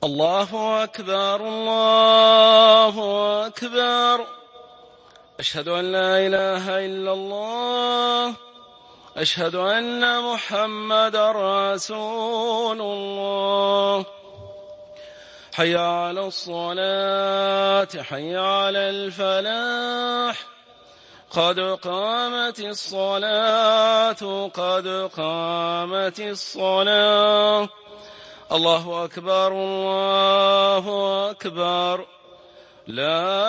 الله أكبر الله أكبر. أشهد أن لا إله إلا الله. أشهد أن محمدا رسول الله. حي على الصلاة حي على الفلاح. قد قامت الصلاة قد قامت الصلاة. الله أكبر الله أكبر. لا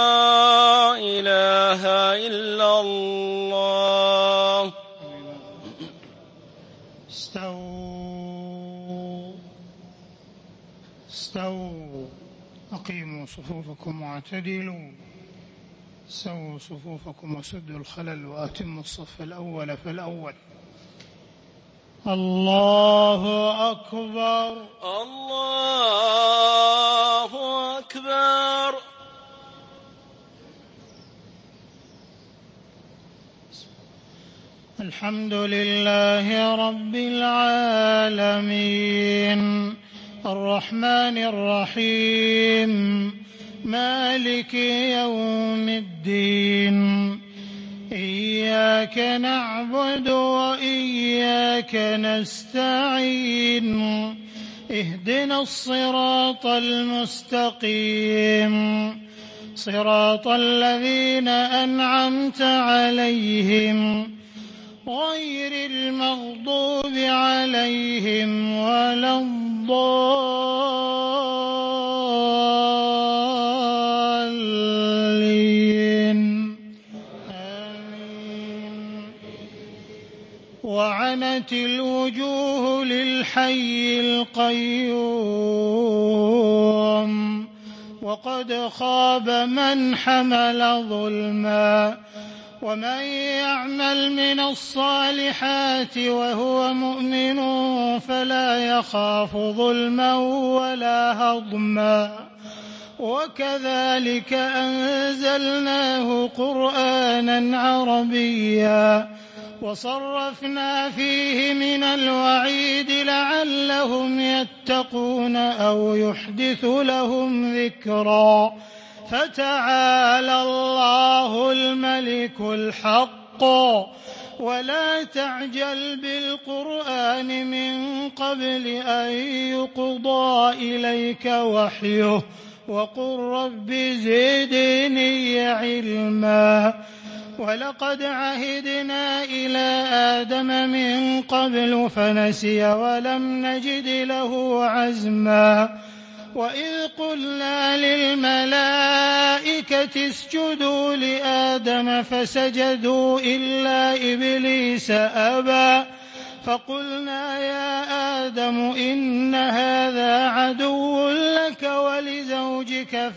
إله إلا الله. استووا أقيموا صفوفكم واعتدلوا. سووا صفوفكم وسدوا الخلل وأتموا الصف الأول فالأول. الله أكبر الله أكبر. الحمد لله رب العالمين الرحمن الرحيم مالك يوم الدين. إياك نعبد وإياك نستعين. اهدنا الصراط المستقيم صراط الذين أنعمت عليهم غير المغضوب عليهم ولا الضالين. آمين. وعنت الوجوه للحي القيوم وقد خاب من حمل ظلما. ومن يعمل من الصالحات وهو مؤمن فلا يخاف ظلما ولا هضما. وكذلك أنزلناه قرآنا عربيا وصرفنا فيه من الوعيد لعلهم يتقون أو يحدث لهم ذكرا. فتعالى الله الملك الحق. ولا تعجل بالقرآن من قبل أن يقضى إليك وحيه وقل رب زدني علما. ولقد عهدنا إلى آدم من قبل فنسي ولم نجد له عزما. وإذ قلنا للملائكة اسجدوا لآدم فسجدوا إلا إبليس أبى. فقلنا يا آدم إن هذا عدو لك ولزوجك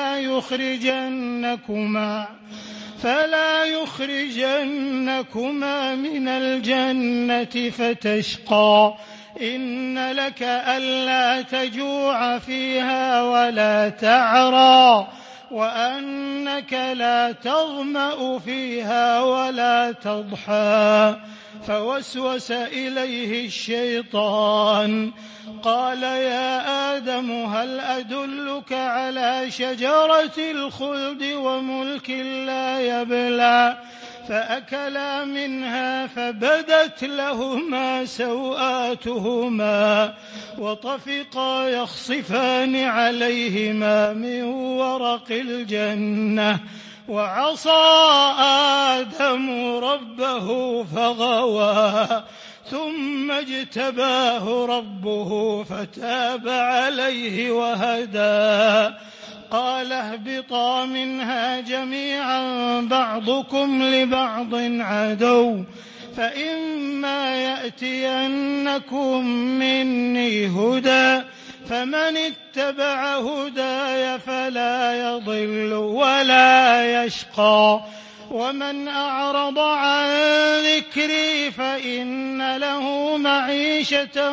فلا يخرجنكما من الجنة فتشقى. إن لك ألا تجوع فيها ولا تعرى وأنك لا تظمأ فيها ولا تضحى. فوسوس إليه الشيطان قال يا آدم هل أدلك على شجرة الخلد وملك لا يبلى. فأكلا منها فبدت لهما سوآتهما وطفقا يخصفان عليهما من ورق الجنة. وعصى آدم ربه فغوى ثم اجتباه ربه فتاب عليه وهدى. قال اهبطا منها جميعا بعضكم لبعض عدو. فإما يأتينكم مني هدى فمن اتبع هداي فلا يضل ولا يشقى. ومن أعرض عن ذكري فإن له معيشة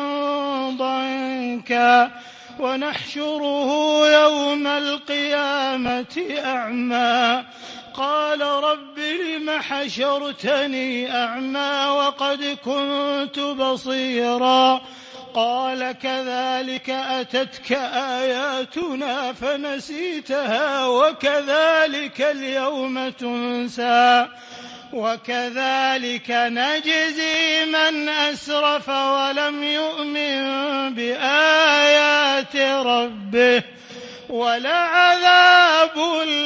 ضنكا ونحشره يوم القيامة أعمى. قال رب لم حشرتني أعمى وقد كنت بصيرا. قال كذلك أتتك آياتنا فنسيتها وكذلك اليوم تنسى وكذلك نجزي من أسرف ولم يؤمن بآيات ربه ولعذاب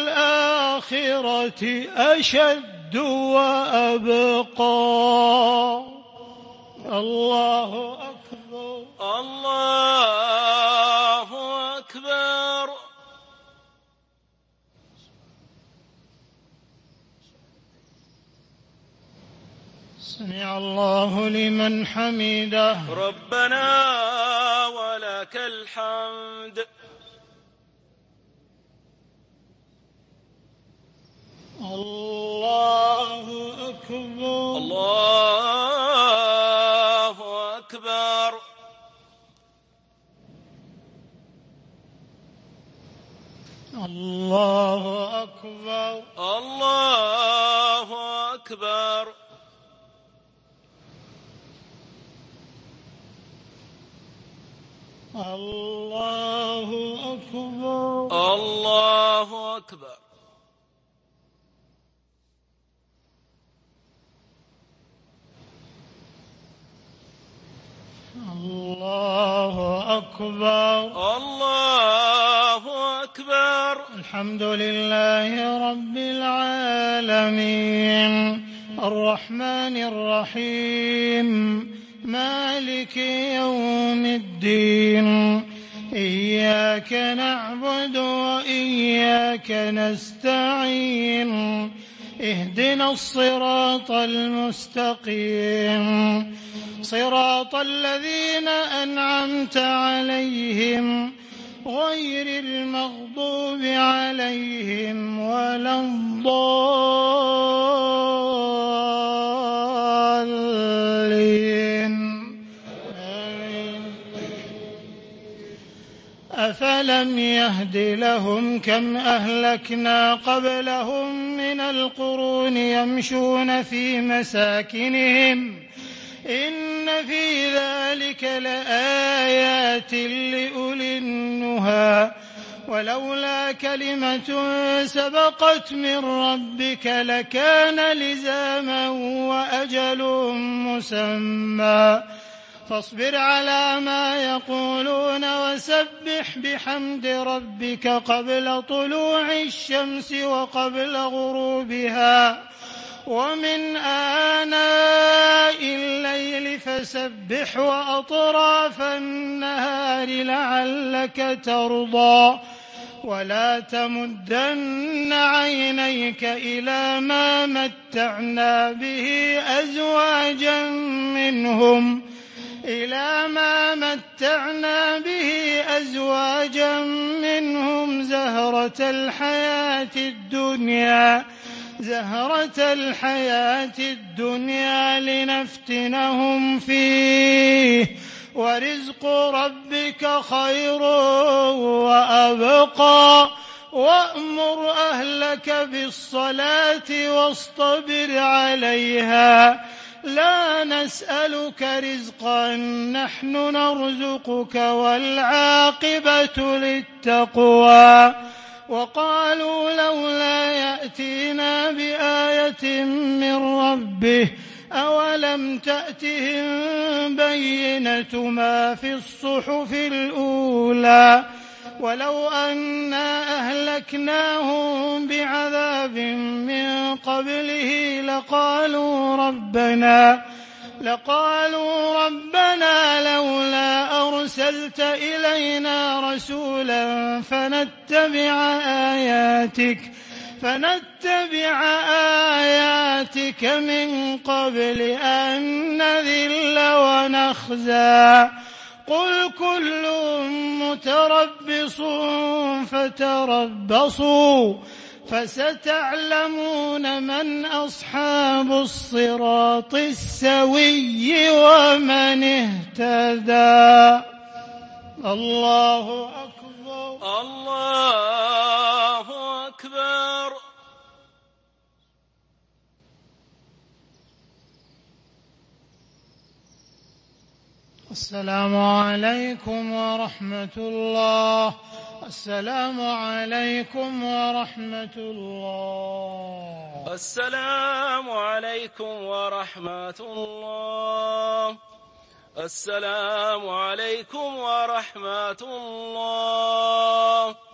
الآخرة أشد وأبقى. الله أكبر. الله أكبر. سمع الله لمن حمده. ربنا ولك الحمد. الله أكبر. الله أكبر. الله أكبر. الله أكبر. الله أكبر. الله أكبر. الله أكبر. الله أكبر. الحمد لله رب العالمين الرحمن الرحيم مالك يوم الدين إياك نعبد وإياك نستعين اهدنا الصراط المستقيم صراط الذين أنعمت عليهم غير المغضوب عليهم ولا الضالين. آمين. أفلم يهد لهم كم أهلكنا قبلهم من القرون يمشون في مساكنهم إن في ذلك لآيات لأولي النهى ولولا كلمة سبقت من ربك لكان لزاما وأجل مسمى فاصبر على ما يقولون وسبح بحمد ربك قبل طلوع الشمس وقبل غروبها ومن آناء الليل فسبح وأطراف النهار لعلك ترضى ولا تمدن عينيك إلى ما متعنا به أزواجا منهم زهرة الحياة الدنيا لنفتنهم فيه ورزق ربك خير وأبقى وأمر أهلك بالصلاة واصطبر عليها لا نسألك رزقا نحن نرزقك والعاقبة للتقوى وقالوا لولا يأتينا بآية من ربه أولم تأتهم بينة ما في الصحف الأولى ولو أنا أهلكناهم بعذاب من قبله لقالوا ربنا لولا أرسلت إلينا رسولا فنتبع آياتك من قبل أن نذل ونخزى قل كل متربص فتربصوا فستعلمون من أصحاب الصراط السوي ومن اهتدى. الله أكبر. الله أكبر. السلام عليكم ورحمة الله. السلام عليكم ورحمة الله. السلام عليكم ورحمة الله. السلام عليكم ورحمة الله.